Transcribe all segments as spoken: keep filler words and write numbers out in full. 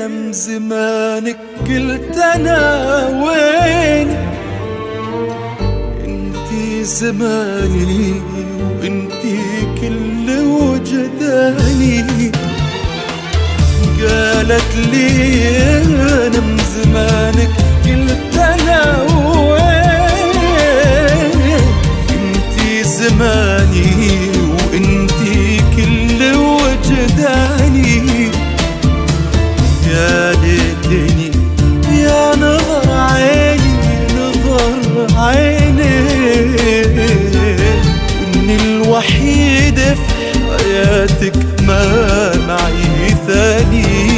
انا من زمانك قلت انا وين، انتي زماني وانتي كل وجداني. قالت لي انا من زمانك قلت انا وين، انتي زماني وانتي كل وجداني. يا ليتني يا نظر عيني نظر عيني، اني الوحيد في حياتك ما معي ثاني.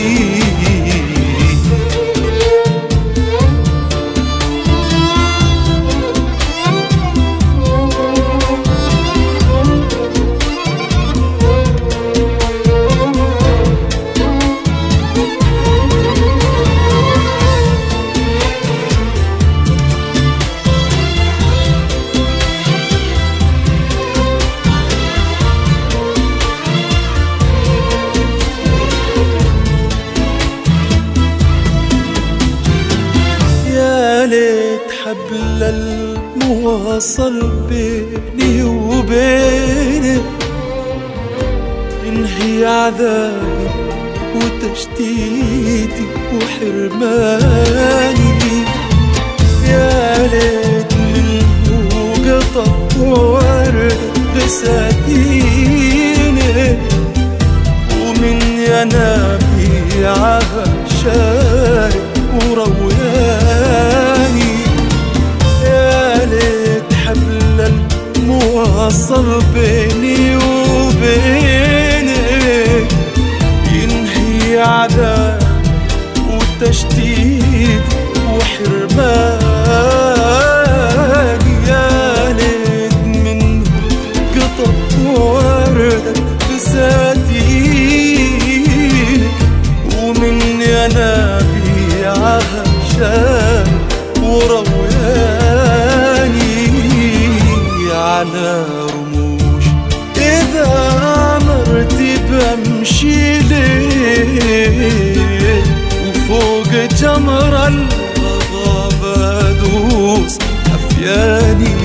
ليت حبل المواصل بيني وبينك ينهي عذابي وتشتيتي وحرماني. يا ليت منه قطف ورد بساتينك ومن ينابيعها شارب وروياني. يا ليت حبل المواصل بيني وبينك ينهي عذاب وتشتيت وحرماني. يا ليت منه قطف وردك بساتينك ومن ينابيعها شان وروياني على رموش. إذا أمرتي بمشي ليه وفوق جمر الغضب أدوس أفياني.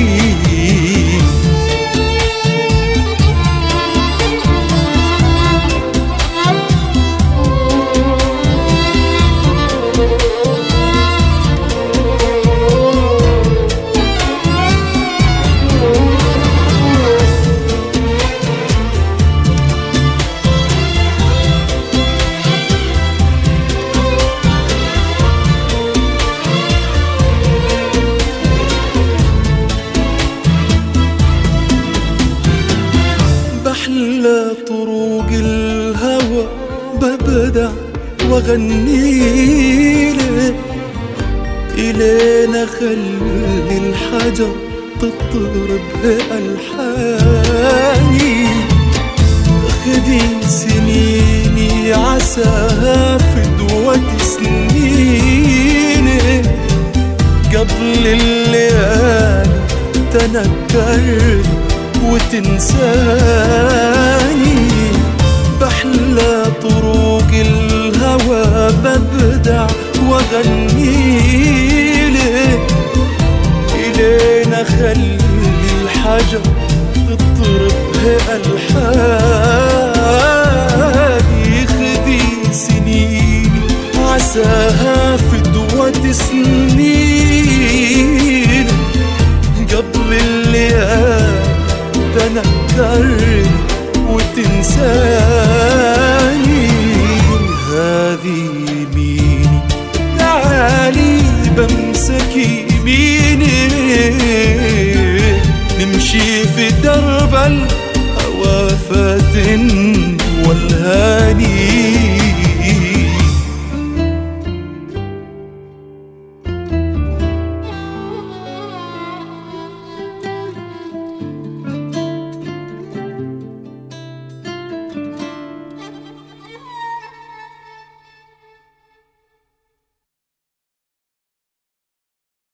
بحلى طرق الهوى ببدع واغنيلك إلين اخلي الحجر تضرب بألحاني. خدي سنيني عساها فدوة سنينك قبل الليالي تنكرت وتنساني. بحلى طرق الهوى ببدع واغنيلك إلين اخلي الحجر تضرب ألحاني. خذي سنيني عساها فدوة سنين قبل الليالي تنكرني وتنساني. هذه يميني تعالي بمسك يميني نمشي في درب